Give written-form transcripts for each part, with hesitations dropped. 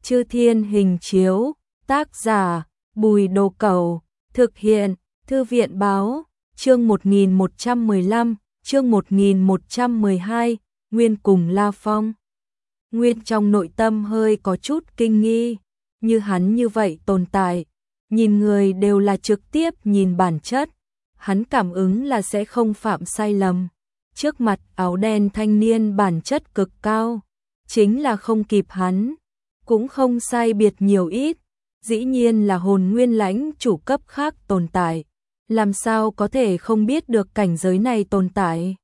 Chư Thiên Hình Chiếu, tác giả Bùi Đồ Cẩu, thực hiện Thư viện Báo, chương 1115, chương 1112, Nguyên cùng La Phong. Nguyên trong nội tâm hơi có chút kinh nghi, như hắn như vậy tồn tại, nhìn người đều là trực tiếp nhìn bản chất, hắn cảm ứng là sẽ không phạm sai lầm. Trước mặt áo đen thanh niên bản chất cực cao, chính là không kịp hắn, cũng không sai biệt nhiều ít, dĩ nhiên là hồn nguyên lãnh chủ cấp khác tồn tại, làm sao có thể không biết được cảnh giới này tồn tại.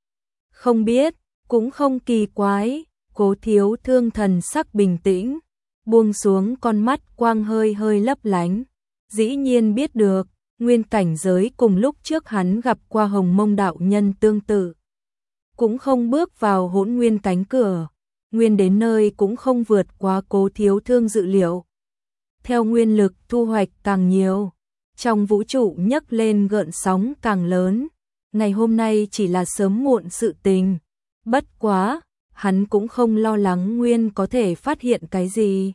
Không biết, cũng không kỳ quái, Cố Thiếu Thương thần sắc bình tĩnh, buông xuống con mắt quang hơi hơi lấp lánh, dĩ nhiên biết được, nguyên cảnh giới cùng lúc trước hắn gặp qua Hồng Mông đạo nhân tương tự. Cũng không bước vào hỗn nguyên cánh cửa, nguyên đến nơi cũng không vượt quá Cố Thiếu Thương dự liệu. Theo nguyên lực thu hoạch càng nhiều, trong vũ trụ nhấc lên gợn sóng càng lớn, ngày hôm nay chỉ là sớm muộn sự tình, bất quá, hắn cũng không lo lắng nguyên có thể phát hiện cái gì.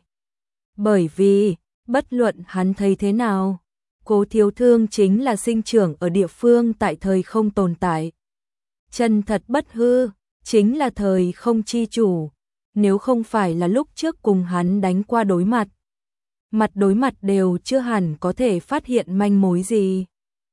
Bởi vì, bất luận hắn thấy thế nào, Cố Thiếu Thương chính là sinh trưởng ở địa phương tại thời không tồn tại. Chân thật bất hư, chính là thời không chi chủ, nếu không phải là lúc trước cùng hắn đánh qua đối mặt. Mặt đối mặt đều chưa hẳn có thể phát hiện manh mối gì.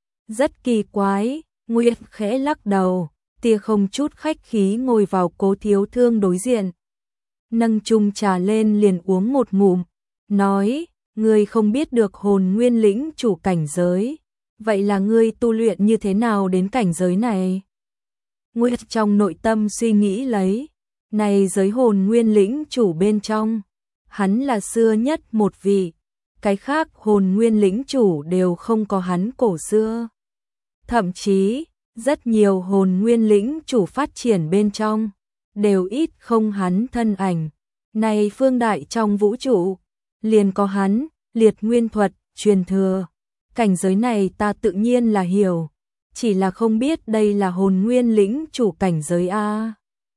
Rất kỳ quái, Nguyên khẽ lắc đầu, tia không chút khách khí ngồi vào Cố Thiếu Thương đối diện. Nâng chung trà lên liền uống một ngụm, nói, ngươi không biết được hồn nguyên lĩnh chủ cảnh giới, vậy là ngươi tu luyện như thế nào đến cảnh giới này? Nguyên trong nội tâm suy nghĩ lấy, này giới hồn nguyên lĩnh chủ bên trong, hắn là xưa nhất một vị, cái khác hồn nguyên lĩnh chủ đều không có hắn cổ xưa. Thậm chí, rất nhiều hồn nguyên lĩnh chủ phát triển bên trong, đều ít không hắn thân ảnh. Này phương đại trong vũ trụ, liền có hắn, liệt nguyên thuật, truyền thừa. Cảnh giới này ta tự nhiên là hiểu, chỉ là không biết đây là hồn nguyên lĩnh chủ cảnh giới A.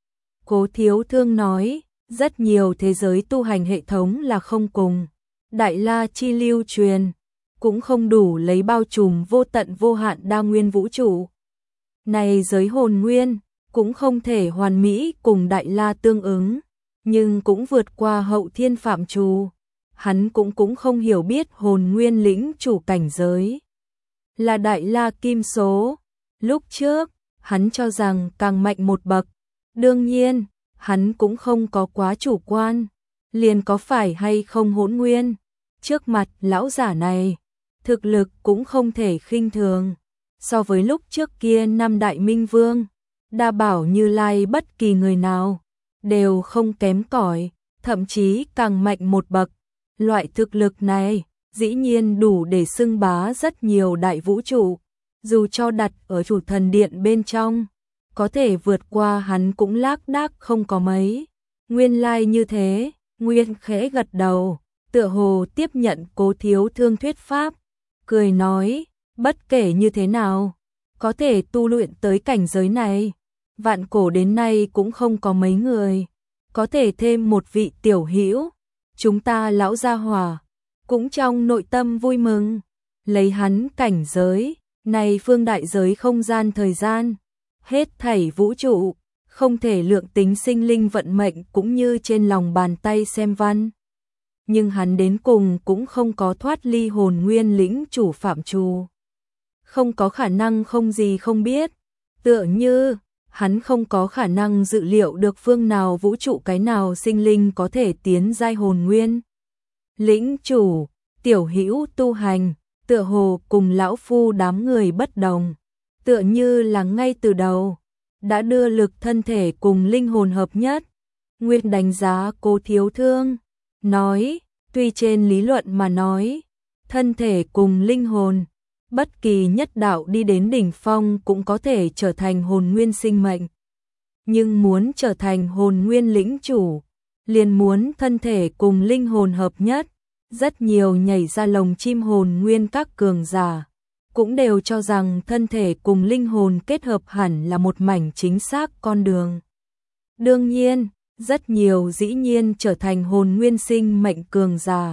Cố Thiếu Thương nói, rất nhiều thế giới tu hành hệ thống là không cùng. Đại La chi lưu truyền, cũng không đủ lấy bao trùm vô tận vô hạn đa nguyên vũ trụ. Này giới hồn nguyên, cũng không thể hoàn mỹ cùng Đại La tương ứng, nhưng cũng vượt qua hậu thiên phạm trù. Hắn cũng không hiểu biết hồn nguyên lĩnh chủ cảnh giới là Đại La kim số. Lúc trước, hắn cho rằng càng mạnh một bậc. Đương nhiên, hắn cũng không có quá chủ quan, liền có phải hay không hỗn nguyên. Trước mặt lão giả này, thực lực cũng không thể khinh thường. So với lúc trước kia năm đại minh vương, Đa Bảo Như Lai bất kỳ người nào, đều không kém cỏi, thậm chí càng mạnh một bậc. Loại thực lực này, dĩ nhiên đủ để xưng bá rất nhiều đại vũ trụ, dù cho đặt ở chủ thần điện bên trong, có thể vượt qua hắn cũng lác đác không có mấy. Nguyên lai như thế, Nguyên khẽ gật đầu, tựa hồ tiếp nhận Cố Thiếu Thương thuyết pháp, cười nói, bất kể như thế nào, có thể tu luyện tới cảnh giới này, vạn cổ đến nay cũng không có mấy người, có thể thêm một vị tiểu hữu, chúng ta lão gia hỏa, cũng trong nội tâm vui mừng, lấy hắn cảnh giới, này phương đại giới không gian thời gian, hết thảy vũ trụ, không thể lượng tính sinh linh vận mệnh cũng như trên lòng bàn tay xem văn. Nhưng hắn đến cùng cũng không có thoát ly hồn nguyên lĩnh chủ phạm trù. Không có khả năng không gì không biết, tựa như hắn không có khả năng dự liệu được phương nào vũ trụ cái nào sinh linh có thể tiến giai hồn nguyên. Lĩnh chủ, tiểu hữu tu hành, tựa hồ cùng lão phu đám người bất đồng, tựa như là ngay từ đầu, đã đưa lực thân thể cùng linh hồn hợp nhất. Nguyên đánh giá Cố Thiếu Thương, nói, tuy trên lý luận mà nói, thân thể cùng linh hồn, bất kỳ nhất đạo đi đến đỉnh phong cũng có thể trở thành hồn nguyên sinh mệnh. Nhưng muốn trở thành hồn nguyên lĩnh chủ, liền muốn thân thể cùng linh hồn hợp nhất. Rất nhiều nhảy ra lồng chim hồn nguyên các cường giả, cũng đều cho rằng thân thể cùng linh hồn kết hợp hẳn là một mảnh chính xác con đường. Đương nhiên, rất nhiều dĩ nhiên trở thành hồn nguyên sinh mệnh cường giả.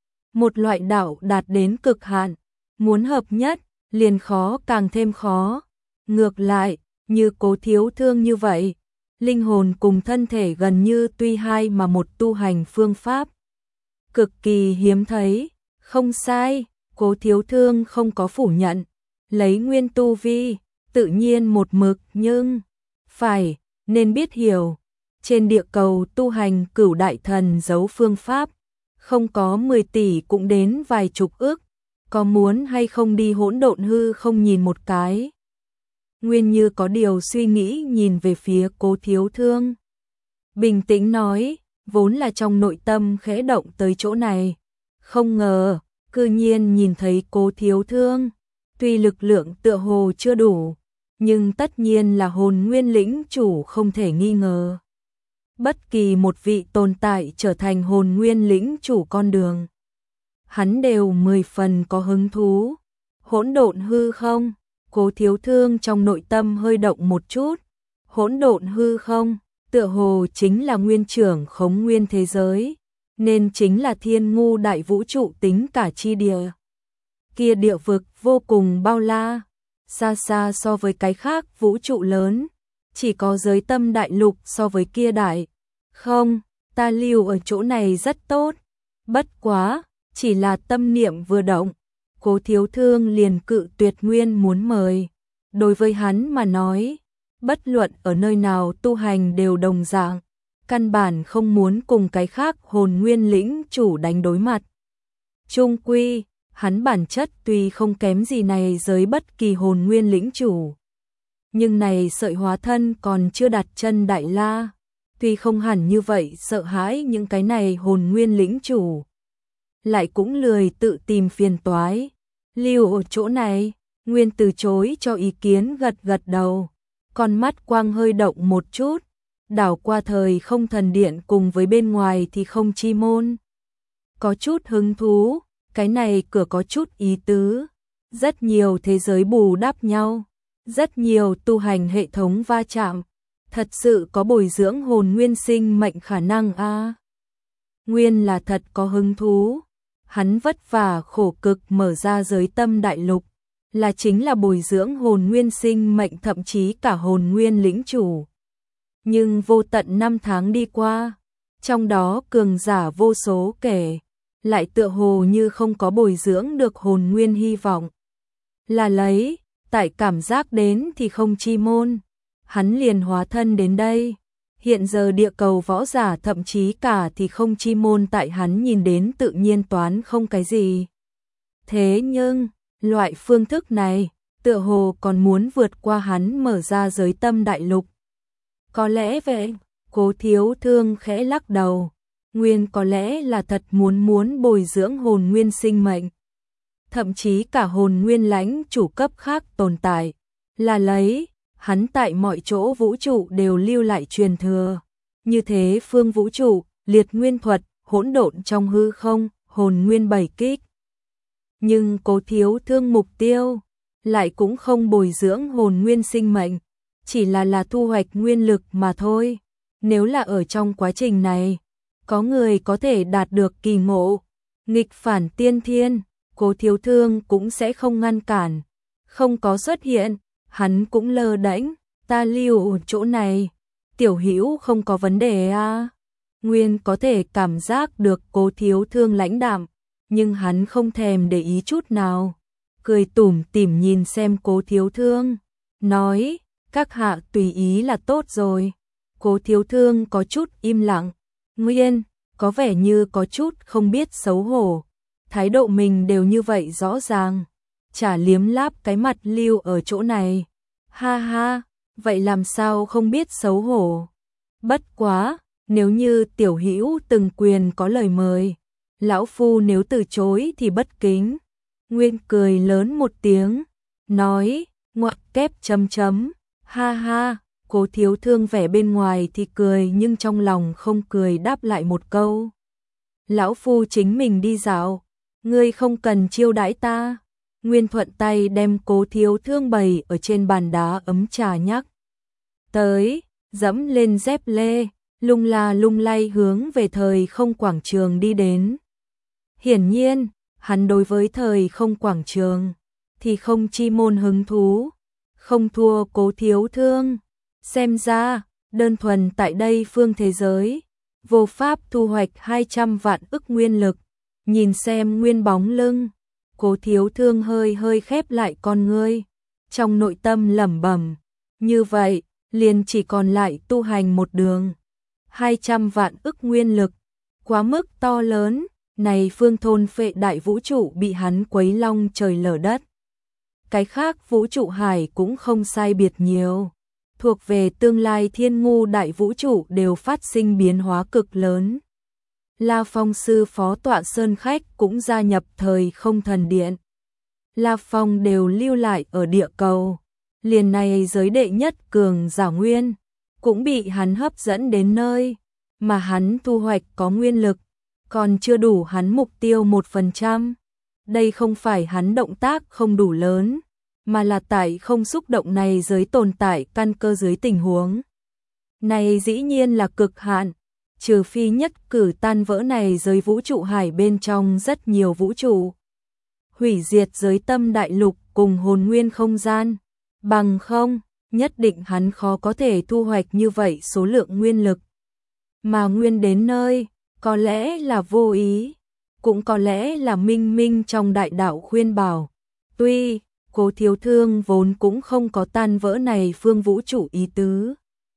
Một loại đạo đạt đến cực hạn, muốn hợp nhất, liền khó càng thêm khó. Ngược lại, như Cố Thiếu Thương như vậy, linh hồn cùng thân thể gần như tuy hai mà một tu hành phương pháp. Cực kỳ hiếm thấy, không sai, Cố Thiếu Thương không có phủ nhận, lấy nguyên tu vi, tự nhiên một mực nhưng, phải, nên biết hiểu, trên địa cầu tu hành cửu đại thần giấu phương pháp, không có 10 tỷ cũng đến vài chục ức, có muốn hay không đi hỗn độn hư không nhìn một cái. Nguyên như có điều suy nghĩ nhìn về phía Cố Thiếu Thương. Bình tĩnh nói, vốn là trong nội tâm khẽ động tới chỗ này. Không ngờ, cư nhiên nhìn thấy Cố Thiếu Thương. Tuy lực lượng tựa hồ chưa đủ, nhưng tất nhiên là hồn nguyên lĩnh chủ không thể nghi ngờ. Bất kỳ một vị tồn tại trở thành hồn nguyên lĩnh chủ con đường, hắn đều 10 phần có hứng thú. Hỗn độn hư không? Cố Thiếu Thương trong nội tâm hơi động một chút. Hỗn độn hư không, tựa hồ chính là nguyên trưởng khống nguyên thế giới, nên chính là thiên ngu đại vũ trụ tính cả chi địa. Kia địa vực vô cùng bao la, xa xa so với cái khác vũ trụ lớn, chỉ có giới tâm đại lục so với kia đại. Không, ta lưu ở chỗ này rất tốt, bất quá, chỉ là tâm niệm vừa động, Cố Thiếu Thương liền cự tuyệt nguyên muốn mời. Đối với hắn mà nói, bất luận ở nơi nào tu hành đều đồng dạng, căn bản không muốn cùng cái khác hồn nguyên lĩnh chủ đánh đối mặt. Chung quy, hắn bản chất tuy không kém gì này giới bất kỳ hồn nguyên lĩnh chủ, nhưng này sợi hóa thân còn chưa đặt chân Đại La, tuy không hẳn như vậy sợ hãi những cái này hồn nguyên lĩnh chủ, lại cũng lười tự tìm phiền toái. Lưu ở chỗ này, Nguyên từ chối cho ý kiến gật gật đầu, con mắt quang hơi động một chút, đảo qua thời không thần điện cùng với bên ngoài thì không chi môn. Có chút hứng thú, cái này cửa có chút ý tứ, rất nhiều thế giới bù đắp nhau, rất nhiều tu hành hệ thống va chạm, thật sự có bồi dưỡng hồn nguyên sinh mệnh khả năng a. Nguyên là thật có hứng thú. Hắn vất vả khổ cực mở ra giới tâm đại lục, là chính là bồi dưỡng hồn nguyên sinh mệnh thậm chí cả hồn nguyên lĩnh chủ. Nhưng vô tận năm tháng đi qua, trong đó cường giả vô số kể, lại tựa hồ như không có bồi dưỡng được hồn nguyên hy vọng. Là lấy, tại cảm giác đến thì không chi môn, hắn liền hóa thân đến đây. Hiện giờ địa cầu võ giả thậm chí cả thì không chi môn tại hắn nhìn đến tự nhiên toán không cái gì. Thế nhưng, loại phương thức này, tựa hồ còn muốn vượt qua hắn mở ra giới tâm đại lục. Có lẽ vậy, Cố Thiếu Thương khẽ lắc đầu, Nguyên có lẽ là thật muốn bồi dưỡng hồn nguyên sinh mệnh. Thậm chí cả hồn nguyên lãnh chủ cấp khác tồn tại, là lấy. Hắn tại mọi chỗ vũ trụ đều lưu lại truyền thừa. Như thế phương vũ trụ, liệt nguyên thuật, hỗn độn trong hư không, hồn nguyên 7 kích. Nhưng Cố Thiếu Thương mục tiêu, lại cũng không bồi dưỡng hồn nguyên sinh mệnh, chỉ là thu hoạch nguyên lực mà thôi. Nếu là ở trong quá trình này, có người có thể đạt được kỳ ngộ, nghịch phản tiên thiên, Cố Thiếu Thương cũng sẽ không ngăn cản, không có xuất hiện. Hắn cũng lơ đễnh, ta lưu ở chỗ này, Tiểu Hữu không có vấn đề à. Nguyên có thể cảm giác được Cố Thiếu Thương lãnh đạm, nhưng hắn không thèm để ý chút nào, cười tủm tỉm nhìn xem Cố Thiếu Thương, nói, các hạ tùy ý là tốt rồi. Cố Thiếu Thương có chút im lặng, Nguyên, có vẻ như có chút không biết xấu hổ, thái độ mình đều như vậy rõ ràng. Chả liếm láp cái mặt lưu ở chỗ này. Ha ha, vậy làm sao không biết xấu hổ. Bất quá, nếu như Tiểu Hữu từng quyền có lời mời, lão phu nếu từ chối thì bất kính. Nguyên cười lớn một tiếng, nói, ngoặc kép chấm chấm, ha ha. Cố Thiếu Thương vẻ bên ngoài thì cười nhưng trong lòng không cười đáp lại một câu. Lão phu chính mình đi dạo, ngươi không cần chiêu đãi ta. Nguyên thuận tay đem Cố Thiếu Thương bày ở trên bàn đá ấm trà nhắc tới, dẫm lên dép lê, lung la lung lay hướng về thời không quảng trường đi đến. Hiển nhiên, hắn đối với thời không quảng trường thì không chi môn hứng thú, không thua Cố Thiếu Thương. Xem ra, đơn thuần tại đây phương thế giới, vô pháp thu hoạch 200 vạn ức nguyên lực. Nhìn xem nguyên bóng lưng, Cố Thiếu Thương hơi hơi khép lại con ngươi, trong nội tâm lẩm bẩm, như vậy, liền chỉ còn lại tu hành một đường. 200 vạn ức nguyên lực, quá mức to lớn, này phương thôn phệ đại vũ trụ bị hắn quấy long trời lở đất. Cái khác vũ trụ hải cũng không sai biệt nhiều, thuộc về tương lai thiên ngu đại vũ trụ đều phát sinh biến hóa cực lớn. La Phong sư phó tọa sơn khách cũng gia nhập thời không thần điện. La Phong đều lưu lại ở địa cầu, liền này giới đệ nhất cường giả nguyên, cũng bị hắn hấp dẫn đến nơi, mà hắn thu hoạch có nguyên lực, còn chưa đủ hắn mục tiêu 1%. Đây không phải hắn động tác không đủ lớn, mà là tại không xúc động này giới tồn tại căn cơ dưới tình huống. Này dĩ nhiên là cực hạn, trừ phi nhất cử tan vỡ này giới vũ trụ hải bên trong rất nhiều vũ trụ. Hủy diệt giới tâm đại lục cùng hồn nguyên không gian, bằng không, nhất định hắn khó có thể thu hoạch như vậy số lượng nguyên lực. Mà nguyên đến nơi, có lẽ là vô ý, cũng có lẽ là minh minh trong đại đạo khuyên bảo. Tuy, Cố Thiếu Thương vốn cũng không có tan vỡ này phương vũ trụ ý tứ.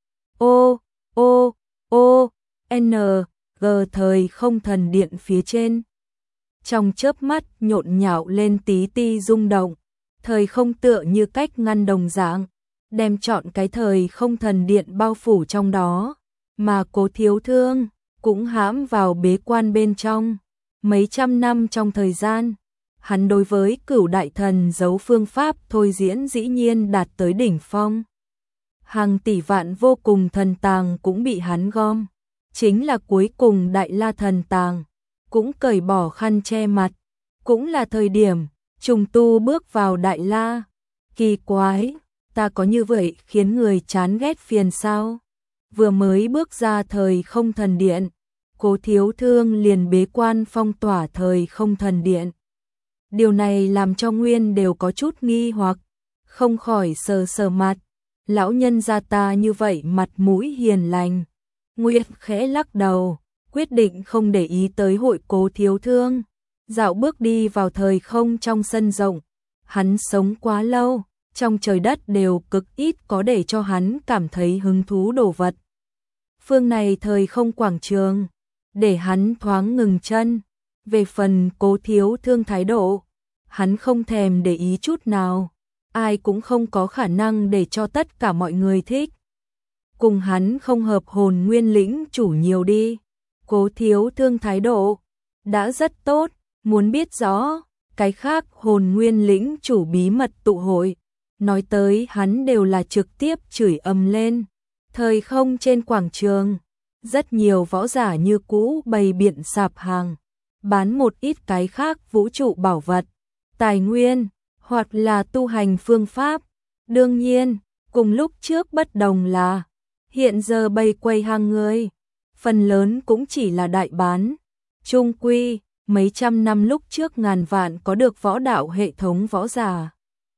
N, G thời không thần điện phía trên. Trong chớp mắt nhộn nhạo lên tí ti rung động, thời không tựa như cách ngăn đồng dạng, đem trọn cái thời không thần điện bao phủ trong đó, mà Cố Thiếu Thương cũng hãm vào bế quan bên trong. Mấy trăm năm trong thời gian, hắn đối với Cửu đại thần giấu phương pháp thôi diễn dĩ nhiên đạt tới đỉnh phong. Hàng tỷ vạn vô cùng thần tàng cũng bị hắn gom, chính là cuối cùng Đại La thần tàng cũng cởi bỏ khăn che mặt, cũng là thời điểm trùng tu bước vào Đại La. Kỳ quái, ta có như vậy khiến người chán ghét phiền sao? Vừa mới bước ra thời không thần điện, Cố Thiếu Thương liền bế quan phong tỏa thời không thần điện. Điều này làm cho Nguyên đều có chút nghi hoặc, không khỏi sờ sờ mặt. Lão nhân gia ta như vậy mặt mũi hiền lành. Nguyên khẽ lắc đầu, quyết định không để ý tới hội Cố Thiếu Thương. Dạo bước đi vào thời không trong sân rộng. Hắn sống quá lâu, trong trời đất đều cực ít có để cho hắn cảm thấy hứng thú đồ vật. Phương này thời không quảng trường, để hắn thoáng ngừng chân. Về phần Cố Thiếu Thương thái độ, hắn không thèm để ý chút nào. Ai cũng không có khả năng để cho tất cả mọi người thích. Cùng hắn không hợp hồn nguyên lĩnh chủ nhiều đi. Cố Thiếu Thương thái độ đã rất tốt, muốn biết rõ cái khác hồn nguyên lĩnh chủ bí mật tụ hội, nói tới hắn đều là trực tiếp chửi ầm lên. Thời không trên quảng trường, rất nhiều võ giả như cũ bày biện sạp hàng, bán một ít cái khác vũ trụ bảo vật, tài nguyên, hoặc là tu hành phương pháp. Đương nhiên, cùng lúc trước bất đồng là, hiện giờ bày quầy hàng người, phần lớn cũng chỉ là đại bán. Chung quy, mấy trăm năm lúc trước ngàn vạn có được võ đạo hệ thống võ giả.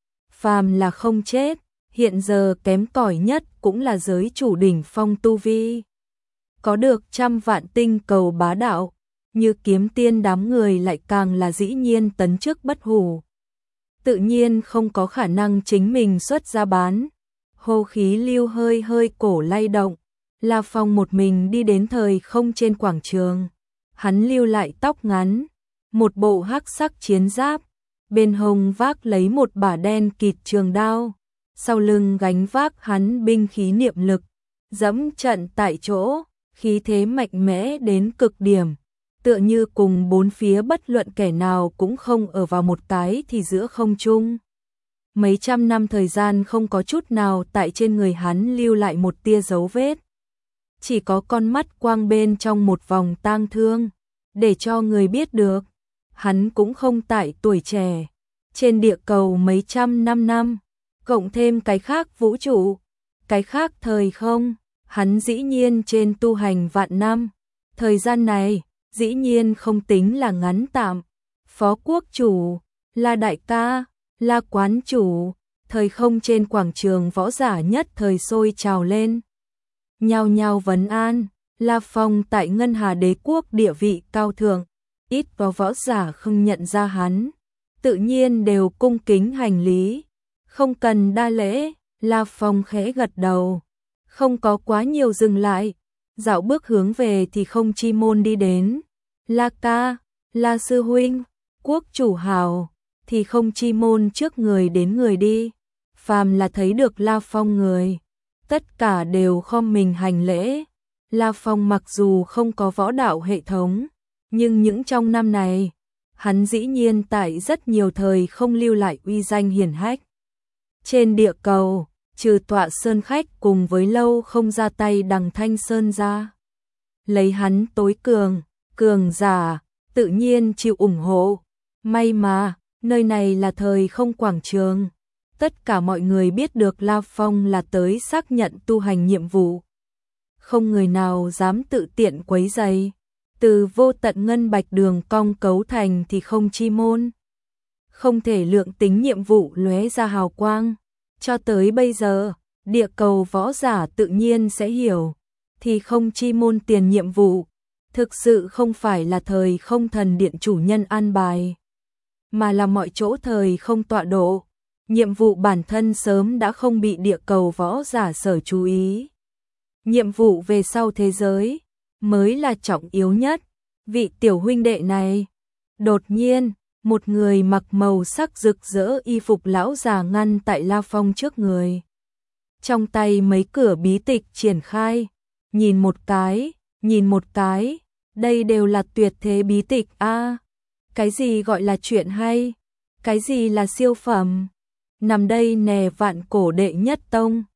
Phàm là không chết, hiện giờ kém cỏi nhất cũng là giới chủ đỉnh phong tu vi. Có được trăm vạn tinh cầu bá đạo, như Kiếm Tiên đám người lại càng là dĩ nhiên tấn chức bất hủ. Tự nhiên không có khả năng chính mình xuất ra bán. Hô khí lưu hơi hơi cổ lay động, La Phong một mình đi đến thời không trên quảng trường. Hắn lưu lại tóc ngắn, một bộ hắc sắc chiến giáp, bên hông vác lấy một bả đen kịt trường đao, sau lưng gánh vác hắn binh khí niệm lực, dẫm trận tại chỗ, khí thế mạnh mẽ đến cực điểm, tựa như cùng bốn phía bất luận kẻ nào cũng không ở vào một cái thì giữa không trung. Mấy trăm năm thời gian không có chút nào tại trên người hắn lưu lại một tia dấu vết. Chỉ có con mắt quang bên trong một vòng tang thương, để cho người biết được, hắn cũng không tại tuổi trẻ. Trên địa cầu mấy trăm năm, cộng thêm cái khác vũ trụ, cái khác thời không, hắn dĩ nhiên trên tu hành vạn năm. Thời gian này, dĩ nhiên không tính là ngắn tạm. Phó quốc chủ, La đại ca, La quán chủ, thời không trên quảng trường võ giả nhất thời sôi trào lên. Nhao nhao vấn an, La Phong tại Ngân Hà Đế quốc địa vị cao thượng, ít có võ giả không nhận ra hắn, tự nhiên đều cung kính hành lý, không cần đa lễ. La Phong khẽ gật đầu, không có quá nhiều dừng lại, dạo bước hướng về thì không chi môn đi đến. La ca, La sư huynh, quốc chủ hào, thì không chi môn trước người đến người đi. Phàm là thấy được La Phong người, tất cả đều khom mình hành lễ. La Phong mặc dù không có võ đạo hệ thống, nhưng những trong năm này, hắn dĩ nhiên tại rất nhiều thời không lưu lại uy danh hiển hách. Trên địa cầu, trừ Tọa Sơn khách cùng với lâu không ra tay Đằng Thanh Sơn ra, lấy hắn tối cường giả, tự nhiên chịu ủng hộ. May mà, nơi này là thời không quảng trường. Tất cả mọi người biết được La Phong là tới xác nhận tu hành nhiệm vụ. Không người nào dám tự tiện quấy rầy. Từ vô tận ngân bạch đường cong cấu thành thì không chi môn. Không thể lượng tính nhiệm vụ lóe ra hào quang. Cho tới bây giờ, địa cầu võ giả tự nhiên sẽ hiểu. Thì không chi môn tiền nhiệm vụ. Thực sự không phải là thời không thần điện chủ nhân an bài, mà là mọi chỗ thời không tọa độ. Nhiệm vụ bản thân sớm đã không bị địa cầu võ giả sở chú ý. Nhiệm vụ về sau thế giới mới là trọng yếu nhất. Vị tiểu huynh đệ này, đột nhiên, một người mặc màu sắc rực rỡ y phục lão già ngăn tại La Phong trước người. Trong tay mấy cửa bí tịch triển khai, nhìn một cái, đây đều là tuyệt thế bí tịch a. Cái gì gọi là chuyện hay? Cái gì là siêu phẩm? Nằm đây nè vạn cổ đệ nhất tông.